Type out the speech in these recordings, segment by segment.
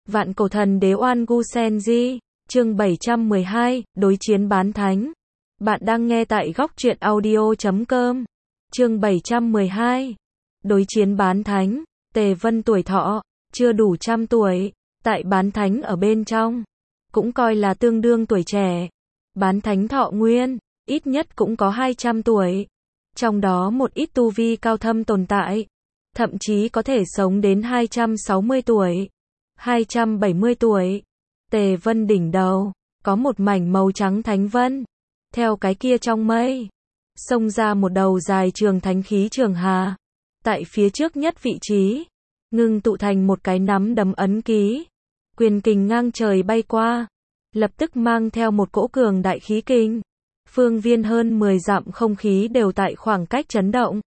Vạn cổ thần đế Oan Gu Senji, chương 712, đối chiến bán thánh. Bạn đang nghe tại góc truyện audio.com. Chương 712, đối chiến bán thánh. Tề Vân tuổi thọ chưa đủ 100 tuổi, tại bán thánh ở bên trong cũng coi là tương đương tuổi trẻ. Bán thánh thọ nguyên ít nhất cũng có 200 tuổi. Trong đó một ít tu vi cao thâm tồn tại, thậm chí có thể sống đến 260 tuổi, 270 tuổi. Tề Vân đỉnh đầu có một mảnh màu trắng thánh vân, theo cái kia trong mây xông ra một đầu dài trường thánh khí trường hà, tại phía trước nhất vị trí ngưng tụ thành một cái nắm đấm ấn ký, quyền kình ngang trời bay qua, lập tức mang theo một cỗ cường đại khí kình. Phương viên hơn 10 dặm không khí đều tại khoảng cách chấn động.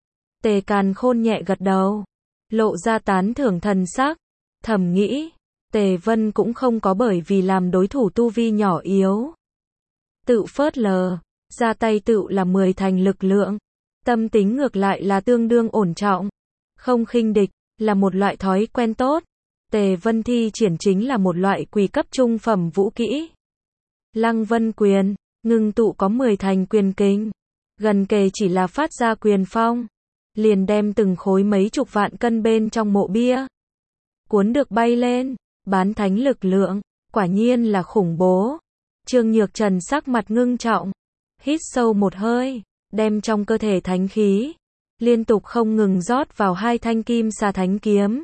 Tề Càn Khôn nhẹ gật đầu, lộ ra tán thưởng thần sắc, thầm nghĩ, Tề Vân cũng không có bởi vì làm đối thủ tu vi nhỏ yếu tự phớt lờ, ra tay tự là 10 thành lực lượng, tâm tính ngược lại là tương đương ổn trọng, không khinh địch, là một loại thói quen tốt. Tề Vân thi triển chính là một loại quỷ cấp trung phẩm vũ kỹ. Lăng Vân quyền, ngưng tụ có 10 thành quyền kình, gần kề chỉ là phát ra quyền phong, liền đem từng khối mấy chục vạn cân bên trong mộ bia cuốn được bay lên. Bán thánh lực lượng, quả nhiên là khủng bố. Trương Nhược Trần sắc mặt ngưng trọng, hít sâu một hơi, đem trong cơ thể thánh khí liên tục không ngừng rót vào 2 thanh kim xà thánh kiếm.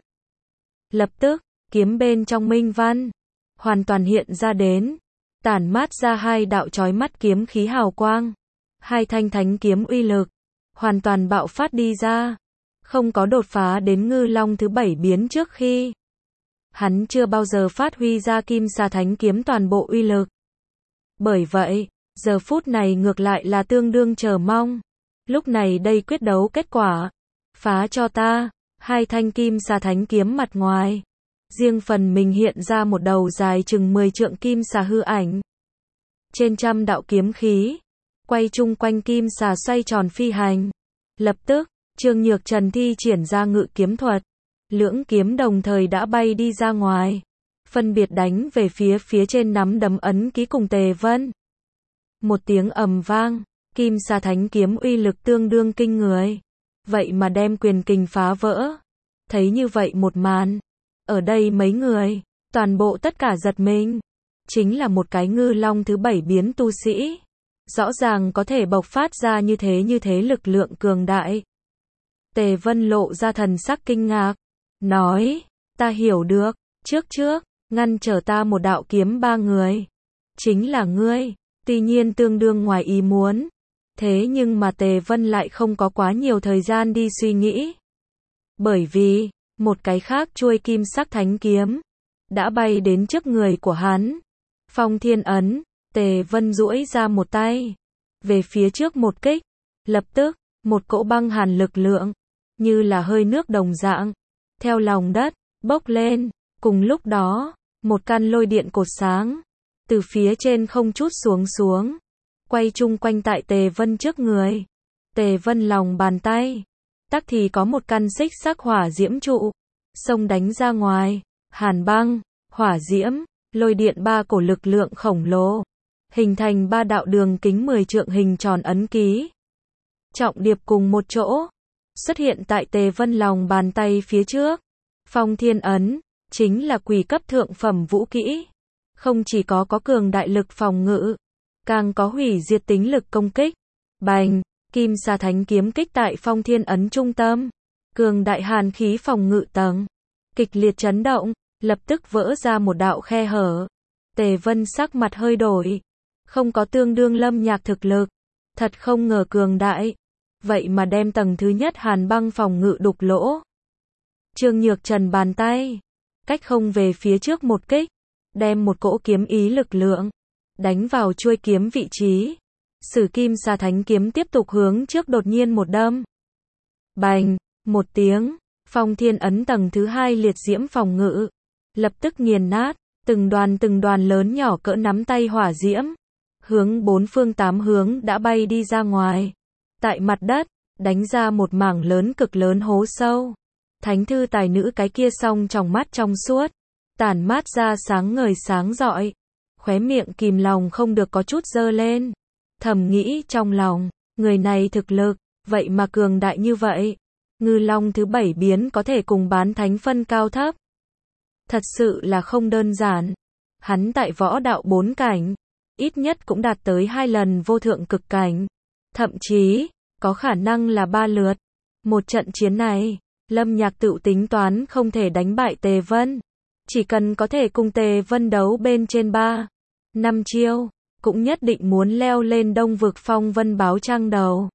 Lập tức, kiếm bên trong minh văn hoàn toàn hiện ra đến, tản mát ra 2 đạo chói mắt kiếm khí hào quang. 2 thanh thánh kiếm uy lực hoàn toàn bạo phát đi ra, không có đột phá đến Ngư Long thứ 7 biến trước khi. Hắn chưa bao giờ phát huy ra kim xà thánh kiếm toàn bộ uy lực. Bởi vậy, giờ phút này ngược lại là tương đương chờ mong. Lúc này đây quyết đấu kết quả, phá cho ta. 2 thanh kim xà thánh kiếm mặt ngoài, riêng phần mình hiện ra một đầu dài chừng 10 trượng kim xà hư ảnh. Trên 100 đạo kiếm khí quay chung quanh kim xà xoay tròn phi hành. Lập tức, Trương Nhược Trần thi triển ra ngự kiếm thuật, lưỡng kiếm đồng thời đã bay đi ra ngoài, phân biệt đánh về phía trên nắm đấm ấn ký cùng Tề Vân. Một tiếng ầm vang, kim xà thánh kiếm uy lực tương đương kinh người, vậy mà đem quyền kình phá vỡ. Thấy như vậy một màn, ở đây mấy người toàn bộ tất cả giật mình. Chính là một cái Ngư Long thứ 7 biến tu sĩ, rõ ràng có thể bộc phát ra như thế lực lượng cường đại. Tề Vân lộ ra thần sắc kinh ngạc, nói, ta hiểu được, trước ngăn trở ta một đạo kiếm 3 người, chính là ngươi. Tuy nhiên tương đương ngoài ý muốn, thế nhưng mà Tề Vân lại không có quá nhiều thời gian đi suy nghĩ. Bởi vì, một cái khác chuôi kim sắc thánh kiếm đã bay đến trước người của hắn. Phong Thiên Ấn, Tề Vân duỗi ra một tay, về phía trước một kích, lập tức, một cỗ băng hàn lực lượng, như là hơi nước đồng dạng, theo lòng đất bốc lên. Cùng lúc đó, một căn lôi điện cột sáng từ phía trên không trút xuống, quay chung quanh tại Tề Vân trước người. Tề Vân lòng bàn tay tắc thì có một căn xích sắc hỏa diễm trụ, xông đánh ra ngoài. Hàn băng, hỏa diễm, lôi điện 3 cổ lực lượng khổng lồ, hình thành 3 đạo đường kính 10 trượng hình tròn ấn ký, trọng điệp cùng một chỗ, xuất hiện tại Tề Vân lòng bàn tay phía trước. Phong Thiên Ấn chính là quỷ cấp thượng phẩm vũ kỹ, không chỉ có cường đại lực phòng ngự, càng có hủy diệt tính lực công kích. Bành, kim xà thánh kiếm kích tại Phong Thiên Ấn trung tâm, cường đại hàn khí phòng ngự tầng kịch liệt chấn động, lập tức vỡ ra một đạo khe hở. Tề Vân sắc mặt hơi đổi, không có tương đương Lâm Nhạc thực lực, thật không ngờ cường đại, vậy mà đem tầng thứ nhất hàn băng phòng ngự đục lỗ. Trương Nhược Trần bàn tay cách không về phía trước một kích, đem một cỗ kiếm ý lực lượng đánh vào chuôi kiếm vị trí. Sử kim xà thánh kiếm tiếp tục hướng trước đột nhiên một đâm. Bành, một tiếng, Phong Thiên Ấn tầng thứ 2 liệt diễm phòng ngự lập tức nghiền nát, từng đoàn lớn nhỏ cỡ nắm tay hỏa diễm, hướng 4 phương 8 hướng đã bay đi ra ngoài. Tại mặt đất, đánh ra một mảng lớn cực lớn hố sâu. Thánh thư tài nữ cái kia song trong mắt trong suốt, tản mát ra sáng ngời sáng rọi. Khóe miệng kìm lòng không được có chút dơ lên. Thầm nghĩ trong lòng, người này thực lực, vậy mà cường đại như vậy. Ngư Long thứ 7 biến có thể cùng bán thánh phân cao thấp. Thật sự là không đơn giản. Hắn tại võ đạo 4 cảnh, ít nhất cũng đạt tới 2 lần vô thượng cực cảnh. Thậm chí, có khả năng là 3 lượt. Một trận chiến này, Lâm Nhạc tự tính toán không thể đánh bại Tề Vân. Chỉ cần có thể cùng Tề Vân đấu bên trên 3-5 chiêu, cũng nhất định muốn leo lên Đông Vực phong vân báo trang đầu.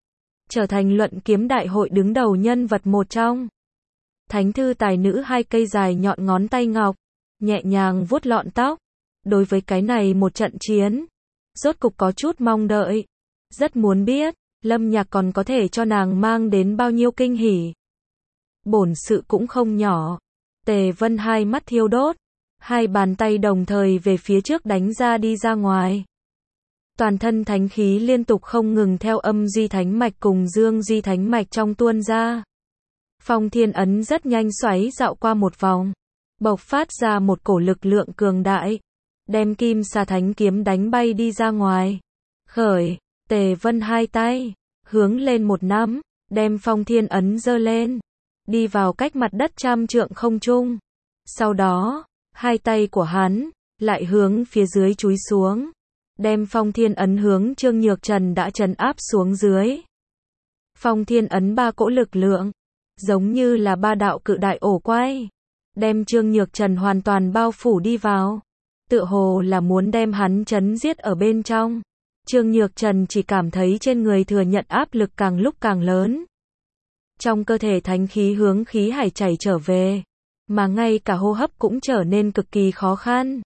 Trở thành luận kiếm đại hội đứng đầu nhân vật một trong. Thánh thư tài nữ 2 cây dài nhọn ngón tay ngọc, nhẹ nhàng vuốt lọn tóc. Đối với cái này một trận chiến, rốt cục có chút mong đợi. Rất muốn biết, Lâm Nhạc còn có thể cho nàng mang đến bao nhiêu kinh hỉ. Bổn sự cũng không nhỏ. Tề Vân hai mắt thiêu đốt, 2 bàn tay đồng thời về phía trước đánh ra đi ra ngoài. Toàn thân thánh khí liên tục không ngừng theo âm duy thánh mạch cùng dương duy thánh mạch trong tuôn ra. Phong thiên ấn rất nhanh xoáy dạo qua một vòng, bộc phát ra một cổ lực lượng cường đại, đem kim xà thánh kiếm đánh bay đi ra ngoài. Khởi, Tề Vân 2 tay, hướng lên một nắm, đem phong thiên ấn giơ lên, đi vào cách mặt đất 100 trượng không trung. Sau đó, 2 tay của hắn, lại hướng phía dưới chúi xuống, đem phong thiên ấn hướng Trương Nhược Trần đã trấn áp xuống dưới. Phong thiên ấn 3 cỗ lực lượng, giống như là 3 đạo cự đại ổ quay, đem Trương Nhược Trần hoàn toàn bao phủ đi vào, tựa hồ là muốn đem hắn chấn giết ở bên trong. Trương Nhược Trần chỉ cảm thấy trên người thừa nhận áp lực càng lúc càng lớn. Trong cơ thể thánh khí hướng khí hải chảy trở về, mà ngay cả hô hấp cũng trở nên cực kỳ khó khăn.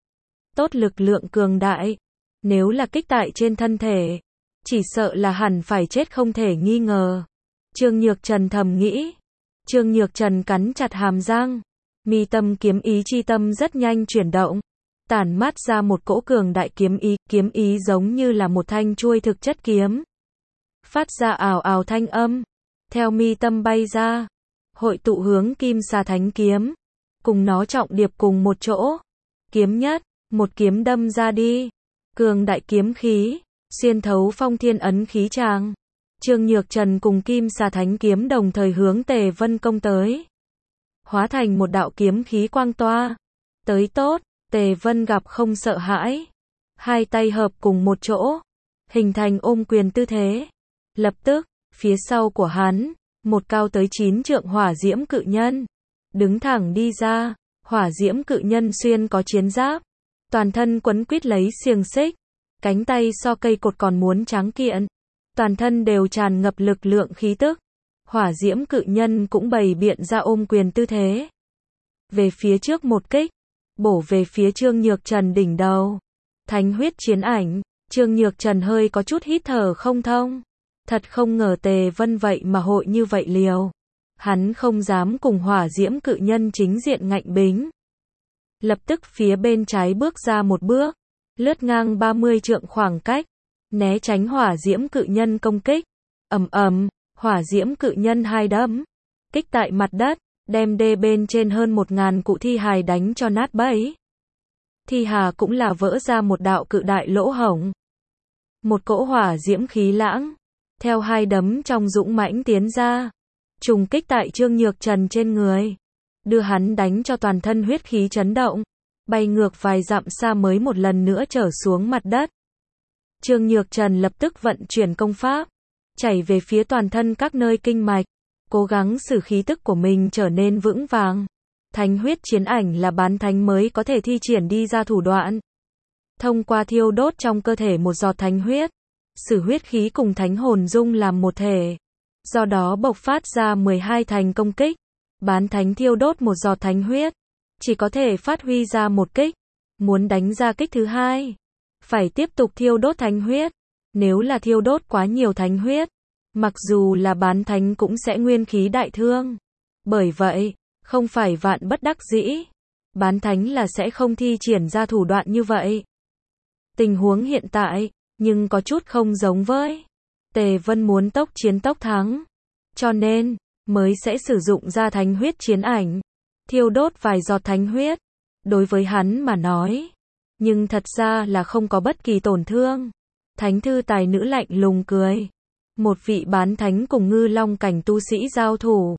Tốt lực lượng cường đại, nếu là kích tại trên thân thể, chỉ sợ là hẳn phải chết không thể nghi ngờ. Trương Nhược Trần thầm nghĩ. Trương Nhược Trần cắn chặt hàm răng, mi tâm kiếm ý chi tâm rất nhanh chuyển động, tản mát ra một cỗ cường đại kiếm ý giống như là một thanh chuôi thực chất kiếm. Phát ra ào ào thanh âm, theo mi tâm bay ra, hội tụ hướng kim xà thánh kiếm, cùng nó trọng điệp cùng một chỗ. Kiếm nhất, một kiếm đâm ra đi, cường đại kiếm khí, xuyên thấu phong thiên ấn khí tràng. Trương Nhược Trần cùng kim xà thánh kiếm đồng thời hướng Tề Vân công tới. Hóa thành một đạo kiếm khí quang toa. Tới tốt, Tề Vân gặp không sợ hãi. 2 tay hợp cùng một chỗ, hình thành ôm quyền tư thế. Lập tức, phía sau của hắn, một cao tới 9 trượng hỏa diễm cự nhân, đứng thẳng đi ra. Hỏa diễm cự nhân xuyên có chiến giáp, toàn thân quấn quít lấy xiềng xích, cánh tay so cây cột còn muốn tráng kiện, toàn thân đều tràn ngập lực lượng khí tức. Hỏa diễm cự nhân cũng bày biện ra ôm quyền tư thế. Về phía trước một kích, bổ về phía Trương Nhược Trần đỉnh đầu. Thánh huyết chiến ảnh, Trương Nhược Trần hơi có chút hít thở không thông. Thật không ngờ Tề Vân vậy mà hội như vậy liều. Hắn không dám cùng hỏa diễm cự nhân chính diện ngạnh bính. Lập tức phía bên trái bước ra một bước, lướt ngang 30 trượng khoảng cách, né tránh hỏa diễm cự nhân công kích. Ầm ầm, hỏa diễm cự nhân 2 đấm, kích tại mặt đất, đem đê bên trên hơn 1000 cụ thi hài đánh cho nát bấy. Thi hà cũng là vỡ ra một đạo cự đại lỗ hổng. Một cỗ hỏa diễm khí lãng, theo 2 đấm trong dũng mãnh tiến ra, trùng kích tại Trương Nhược Trần trên người, đưa hắn đánh cho toàn thân huyết khí chấn động, bay ngược vài dặm xa mới một lần nữa trở xuống mặt đất. Trương Nhược Trần lập tức vận chuyển công pháp, chảy về phía toàn thân các nơi kinh mạch, cố gắng sử khí tức của mình trở nên vững vàng. Thánh huyết chiến ảnh là bán thánh mới có thể thi triển đi ra thủ đoạn. Thông qua thiêu đốt trong cơ thể một giọt thánh huyết, sử huyết khí cùng thánh hồn dung làm một thể, do đó bộc phát ra 12 thành công kích. Bán thánh thiêu đốt một giọt thánh huyết, chỉ có thể phát huy ra một kích. Muốn đánh ra kích thứ 2, phải tiếp tục thiêu đốt thánh huyết. Nếu là thiêu đốt quá nhiều thánh huyết, mặc dù là bán thánh cũng sẽ nguyên khí đại thương. Bởi vậy, không phải vạn bất đắc dĩ, bán thánh là sẽ không thi triển ra thủ đoạn như vậy. Tình huống hiện tại, nhưng có chút không giống với Tề Vân muốn tốc chiến tốc thắng, cho nên mới sẽ sử dụng ra thánh huyết chiến ảnh, thiêu đốt vài giọt thánh huyết, đối với hắn mà nói. Nhưng thật ra là không có bất kỳ tổn thương. Thánh thư tài nữ lạnh lùng cười. Một vị bán thánh cùng ngư long cảnh tu sĩ giao thủ.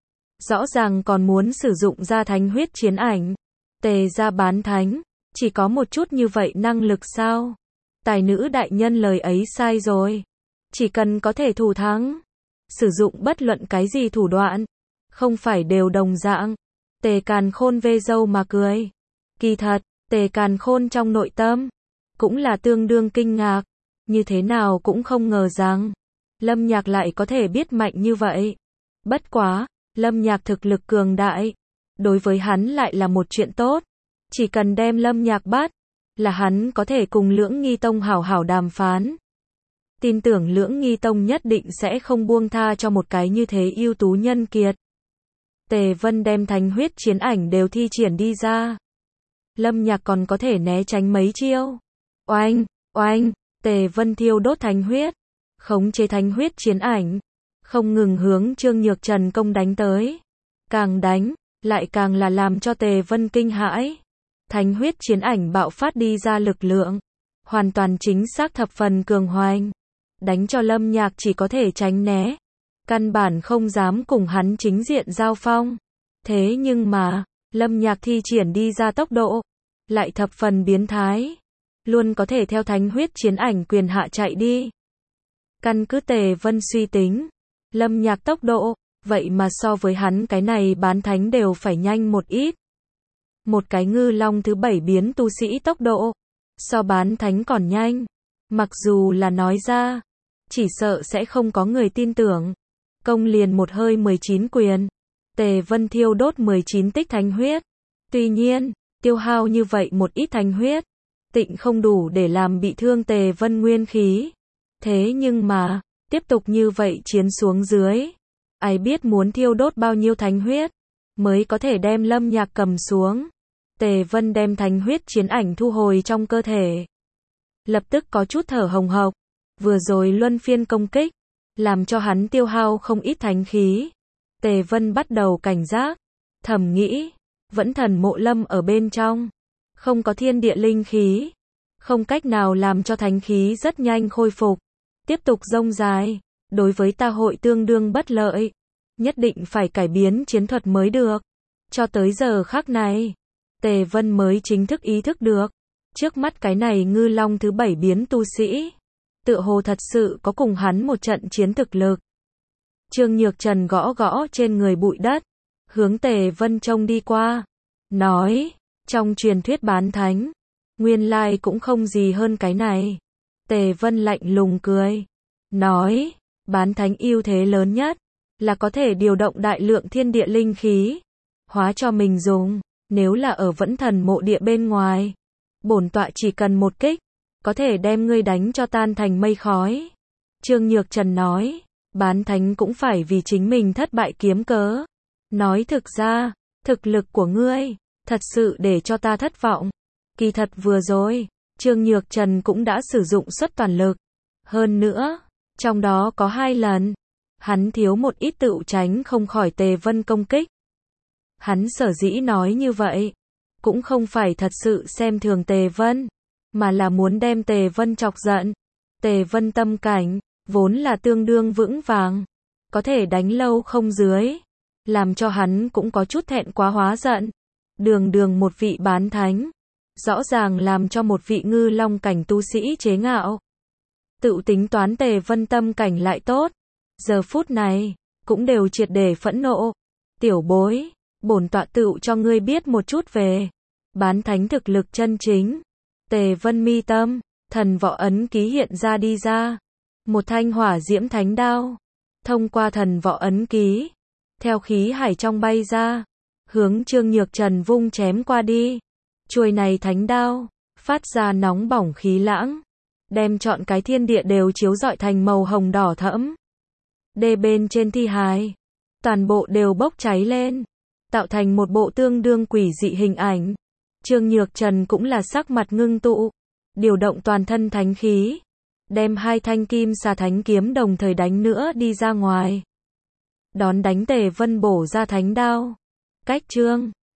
Rõ ràng còn muốn sử dụng ra thánh huyết chiến ảnh. Tề gia bán thánh, chỉ có một chút như vậy năng lực sao? Tài nữ đại nhân lời ấy sai rồi. Chỉ cần có thể thủ thắng, sử dụng bất luận cái gì thủ đoạn, không phải đều đồng dạng. Tề Càn Khôn vê râu mà cười. Kỳ thật, Tề Càn Khôn trong nội tâm, cũng là tương đương kinh ngạc. Như thế nào cũng không ngờ rằng, Lâm Nhạc lại có thể biết mạnh như vậy. Bất quá, Lâm Nhạc thực lực cường đại, đối với hắn lại là một chuyện tốt. Chỉ cần đem Lâm Nhạc bắt, là hắn có thể cùng Lưỡng Nghi Tông hảo hảo đàm phán. Tin tưởng Lưỡng Nghi Tông nhất định sẽ không buông tha cho một cái như thế ưu tú nhân kiệt. Tề Vân đem thánh huyết chiến ảnh đều thi triển đi ra. Lâm Nhạc còn có thể né tránh mấy chiêu. Oanh, oanh, Tề Vân thiêu đốt thánh huyết, khống chế thánh huyết chiến ảnh, không ngừng hướng Trương Nhược Trần công đánh tới. Càng đánh, lại càng là làm cho Tề Vân kinh hãi. Thánh huyết chiến ảnh bạo phát đi ra lực lượng, hoàn toàn chính xác thập phần cường hoành. Đánh cho Lâm Nhạc chỉ có thể tránh né. Căn bản không dám cùng hắn chính diện giao phong. Thế nhưng mà, Lâm Nhạc thi triển đi ra tốc độ, lại thập phần biến thái. Luôn có thể theo thánh huyết chiến ảnh quyền hạ chạy đi. Căn cứ Tề Vân suy tính, Lâm Nhạc tốc độ, vậy mà so với hắn cái này bán thánh đều phải nhanh một ít. Một cái ngư long thứ 7 biến tu sĩ tốc độ, so bán thánh còn nhanh. Mặc dù là nói ra, chỉ sợ sẽ không có người tin tưởng. Công liền một hơi 19 quyền. Tề Vân thiêu đốt 19 tích thánh huyết. Tuy nhiên, tiêu hao như vậy một ít thánh huyết, tịnh không đủ để làm bị thương Tề Vân nguyên khí. Thế nhưng mà, tiếp tục như vậy chiến xuống dưới, ai biết muốn thiêu đốt bao nhiêu thánh huyết, mới có thể đem Lâm Nhạc cầm xuống. Tề Vân đem thánh huyết chiến ảnh thu hồi trong cơ thể. Lập tức có chút thở hồng hộc. Vừa rồi luân phiên công kích, làm cho hắn tiêu hao không ít thánh khí. Tề Vân bắt đầu cảnh giác, thầm nghĩ, vẫn thần mộ lâm ở bên trong, không có thiên địa linh khí, không cách nào làm cho thánh khí rất nhanh khôi phục. Tiếp tục rông dài, đối với ta hội tương đương bất lợi, nhất định phải cải biến chiến thuật mới được. Cho tới giờ khắc này, Tề Vân mới chính thức ý thức được, trước mắt cái này ngư long thứ 7 biến tu sĩ, tựa hồ thật sự có cùng hắn một trận chiến thực lực. Trương Nhược Trần gõ gõ trên người bụi đất, hướng Tề Vân trông đi qua, nói, trong truyền thuyết bán thánh, nguyên lai cũng không gì hơn cái này. Tề Vân lạnh lùng cười, nói, bán thánh ưu thế lớn nhất, là có thể điều động đại lượng thiên địa linh khí, hóa cho mình dùng. Nếu là ở vẫn thần mộ địa bên ngoài, bổn tọa chỉ cần một kích, có thể đem ngươi đánh cho tan thành mây khói. Trương Nhược Trần nói, bán thánh cũng phải vì chính mình thất bại kiếm cớ. Nói thực ra, thực lực của ngươi, thật sự để cho ta thất vọng. Kỳ thật vừa rồi, Trương Nhược Trần cũng đã sử dụng suất toàn lực. Hơn nữa, trong đó có 2 lần, hắn thiếu một ít tựu tránh không khỏi Tề Vân công kích. Hắn sở dĩ nói như vậy, cũng không phải thật sự xem thường Tề Vân, mà là muốn đem Tề Vân chọc giận. Tề Vân tâm cảnh, vốn là tương đương vững vàng, có thể đánh lâu không dưới, làm cho hắn cũng có chút thẹn quá hóa giận. Đường đường một vị bán thánh, rõ ràng làm cho một vị ngư long cảnh tu sĩ chế ngạo. Tự tính toán Tề Vân tâm cảnh lại tốt, giờ phút này, cũng đều triệt để phẫn nộ. Tiểu bối, bổn tọa tựu cho ngươi biết một chút về bán thánh thực lực chân chính. Tề Vân mi tâm, thần võ ấn ký hiện ra đi ra. Một thanh hỏa diễm thánh đao, thông qua thần võ ấn ký, theo khí hải trong bay ra, hướng Trương Nhược Trần vung chém qua đi. Chuôi này thánh đao, phát ra nóng bỏng khí lãng, đem trọn cái thiên địa đều chiếu rọi thành màu hồng đỏ thẫm. Đê bên trên thi hài, toàn bộ đều bốc cháy lên, tạo thành một bộ tương đương quỷ dị hình ảnh. Trương Nhược Trần cũng là sắc mặt ngưng tụ, điều động toàn thân thánh khí, đem 2 thanh kim xà thánh kiếm đồng thời đánh nữa đi ra ngoài. Đón đánh Tề Vân bổ ra thánh đao. Cách Trương